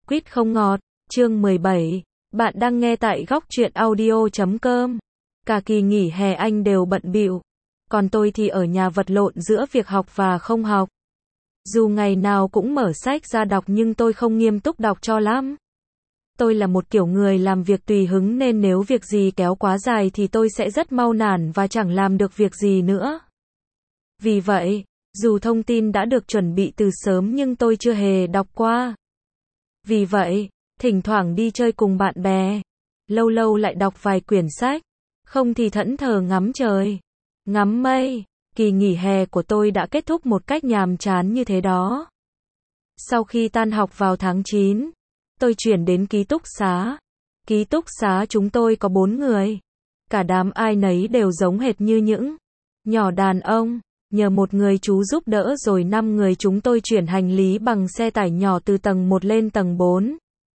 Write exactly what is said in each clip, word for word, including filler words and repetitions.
Quýt không ngọt, chương mười bảy. Bạn đang nghe tại góc truyện audio chấm com. Cả kỳ nghỉ hè anh đều bận bịu, còn tôi thì ở nhà vật lộn giữa việc học và không học. Dù ngày nào cũng mở sách ra đọc nhưng tôi không nghiêm túc đọc cho lắm. Tôi là một kiểu người làm việc tùy hứng nên nếu việc gì kéo quá dài thì tôi sẽ rất mau nản và chẳng làm được việc gì nữa. Vì vậy, dù thông tin đã được chuẩn bị từ sớm nhưng tôi chưa hề đọc qua. Vì vậy, thỉnh thoảng đi chơi cùng bạn bè, lâu lâu lại đọc vài quyển sách, không thì thẫn thờ ngắm trời, ngắm mây. Kỳ nghỉ hè của tôi đã kết thúc một cách nhàm chán như thế đó. Sau khi tan học vào tháng chín, tôi chuyển đến ký túc xá. Ký túc xá chúng tôi có bốn người. Cả đám ai nấy đều giống hệt như những nhỏ đàn ông. Nhờ một người chú giúp đỡ rồi năm người chúng tôi chuyển hành lý bằng xe tải nhỏ từ tầng một lên tầng bốn.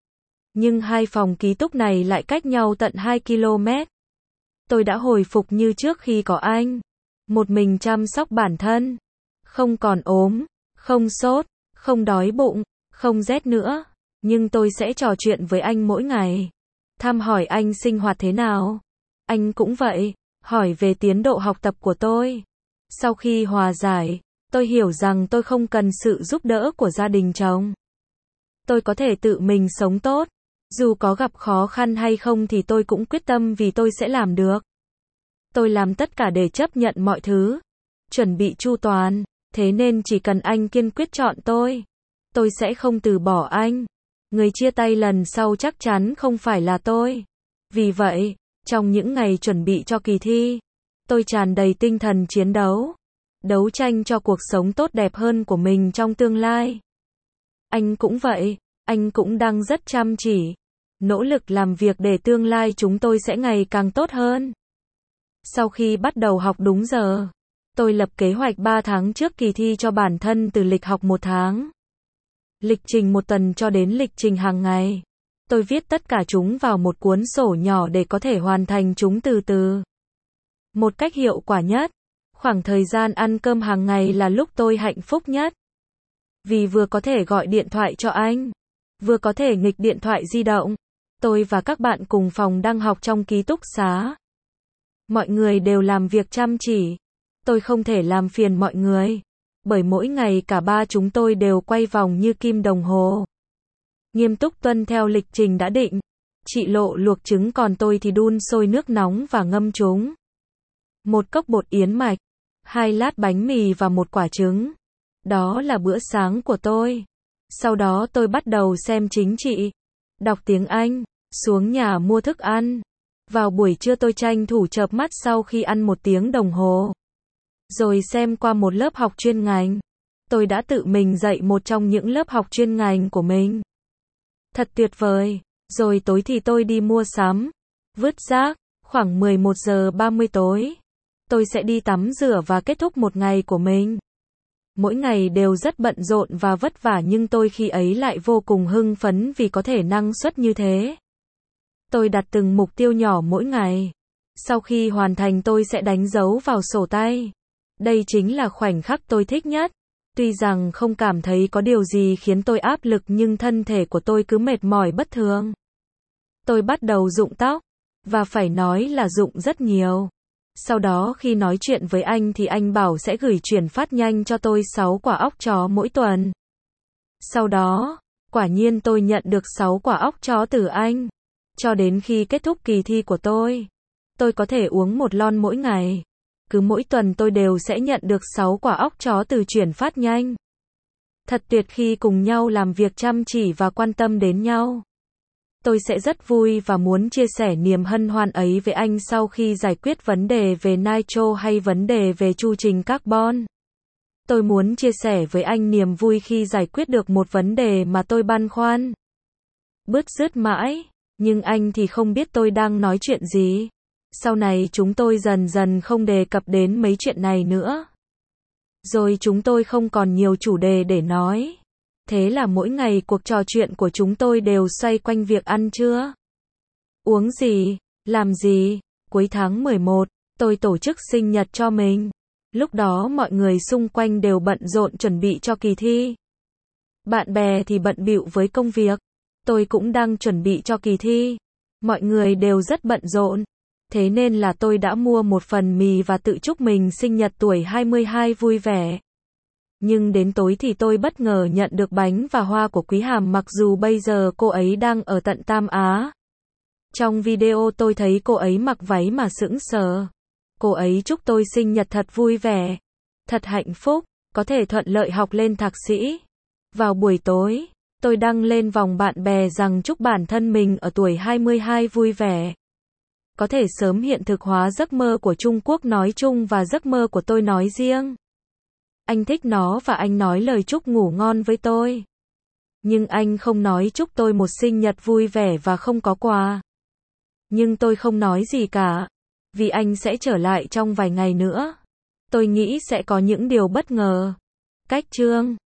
Nhưng hai phòng ký túc này lại cách nhau tận hai ki lô mét. Tôi đã hồi phục như trước khi có anh. Một mình chăm sóc bản thân. Không còn ốm, không sốt, không đói bụng, không rét nữa. Nhưng tôi sẽ trò chuyện với anh mỗi ngày. Thăm hỏi anh sinh hoạt thế nào. Anh cũng vậy, hỏi về tiến độ học tập của tôi. Sau khi hòa giải, tôi hiểu rằng tôi không cần sự giúp đỡ của gia đình chồng. Tôi có thể tự mình sống tốt. Dù có gặp khó khăn hay không thì tôi cũng quyết tâm vì tôi sẽ làm được. Tôi làm tất cả để chấp nhận mọi thứ. Chuẩn bị chu toàn. Thế nên chỉ cần anh kiên quyết chọn tôi, tôi sẽ không từ bỏ anh. Người chia tay lần sau chắc chắn không phải là tôi. Vì vậy, trong những ngày chuẩn bị cho kỳ thi, tôi tràn đầy tinh thần chiến đấu. Đấu tranh cho cuộc sống tốt đẹp hơn của mình trong tương lai. Anh cũng vậy, anh cũng đang rất chăm chỉ. Nỗ lực làm việc để tương lai chúng tôi sẽ ngày càng tốt hơn. Sau khi bắt đầu học đúng giờ, tôi lập kế hoạch ba tháng trước kỳ thi cho bản thân từ lịch học một tháng. Lịch trình một tuần cho đến lịch trình hàng ngày. Tôi viết tất cả chúng vào một cuốn sổ nhỏ để có thể hoàn thành chúng từ từ. Một cách hiệu quả nhất. Khoảng thời gian ăn cơm hàng ngày là lúc tôi hạnh phúc nhất. Vì vừa có thể gọi điện thoại cho anh, vừa có thể nghịch điện thoại di động. Tôi và các bạn cùng phòng đang học trong ký túc xá. Mọi người đều làm việc chăm chỉ. Tôi không thể làm phiền mọi người. Bởi mỗi ngày cả ba chúng tôi đều quay vòng như kim đồng hồ. Nghiêm túc tuân theo lịch trình đã định. Chị Lộ luộc trứng còn tôi thì đun sôi nước nóng và ngâm chúng. Một cốc bột yến mạch, hai lát bánh mì và một quả trứng. Đó là bữa sáng của tôi. Sau đó tôi bắt đầu xem chính trị, đọc tiếng Anh, xuống nhà mua thức ăn. Vào buổi trưa tôi tranh thủ chợp mắt sau khi ăn một tiếng đồng hồ. Rồi xem qua một lớp học chuyên ngành. Tôi đã tự mình dạy một trong những lớp học chuyên ngành của mình. Thật tuyệt vời. Rồi tối thì tôi đi mua sắm, vứt rác. Khoảng mười một giờ ba mươi tối, tôi sẽ đi tắm rửa và kết thúc một ngày của mình. Mỗi ngày đều rất bận rộn và vất vả nhưng tôi khi ấy lại vô cùng hưng phấn vì có thể năng suất như thế. Tôi đặt từng mục tiêu nhỏ mỗi ngày. Sau khi hoàn thành tôi sẽ đánh dấu vào sổ tay. Đây chính là khoảnh khắc tôi thích nhất. Tuy rằng không cảm thấy có điều gì khiến tôi áp lực nhưng thân thể của tôi cứ mệt mỏi bất thường. Tôi bắt đầu rụng tóc. Và phải nói là rụng rất nhiều. Sau đó khi nói chuyện với anh thì anh bảo sẽ gửi chuyển phát nhanh cho tôi sáu quả óc chó mỗi tuần. Sau đó, quả nhiên tôi nhận được sáu quả óc chó từ anh. Cho đến khi kết thúc kỳ thi của tôi, tôi có thể uống một lon mỗi ngày. Cứ mỗi tuần tôi đều sẽ nhận được sáu quả óc chó từ chuyển phát nhanh. Thật tuyệt khi cùng nhau làm việc chăm chỉ và quan tâm đến nhau. Tôi sẽ rất vui và muốn chia sẻ niềm hân hoan ấy với anh sau khi giải quyết vấn đề về nitro hay vấn đề về chu trình carbon. Tôi muốn chia sẻ với anh niềm vui khi giải quyết được một vấn đề mà tôi băn khoăn. Bứt rứt mãi, nhưng anh thì không biết tôi đang nói chuyện gì. Sau này chúng tôi dần dần không đề cập đến mấy chuyện này nữa. Rồi chúng tôi không còn nhiều chủ đề để nói. Thế là mỗi ngày cuộc trò chuyện của chúng tôi đều xoay quanh việc ăn trưa, uống gì, làm gì. Cuối tháng mười một, tôi tổ chức sinh nhật cho mình. Lúc đó mọi người xung quanh đều bận rộn chuẩn bị cho kỳ thi. Bạn bè thì bận bịu với công việc. Tôi cũng đang chuẩn bị cho kỳ thi. Mọi người đều rất bận rộn. Thế nên là tôi đã mua một phần mì và tự chúc mình sinh nhật tuổi hai mươi hai vui vẻ. Nhưng đến tối thì tôi bất ngờ nhận được bánh và hoa của Quý Hàm mặc dù bây giờ cô ấy đang ở tận Tam Á. Trong video tôi thấy cô ấy mặc váy mà sững sờ. Cô ấy chúc tôi sinh nhật thật vui vẻ, thật hạnh phúc, có thể thuận lợi học lên thạc sĩ. Vào buổi tối, tôi đăng lên vòng bạn bè rằng chúc bản thân mình ở tuổi hai mươi hai vui vẻ. Có thể sớm hiện thực hóa giấc mơ của Trung Quốc nói chung và giấc mơ của tôi nói riêng. Anh thích nó và anh nói lời chúc ngủ ngon với tôi. Nhưng anh không nói chúc tôi một sinh nhật vui vẻ và không có quà. Nhưng tôi không nói gì cả, vì anh sẽ trở lại trong vài ngày nữa. Tôi nghĩ sẽ có những điều bất ngờ. Cách chương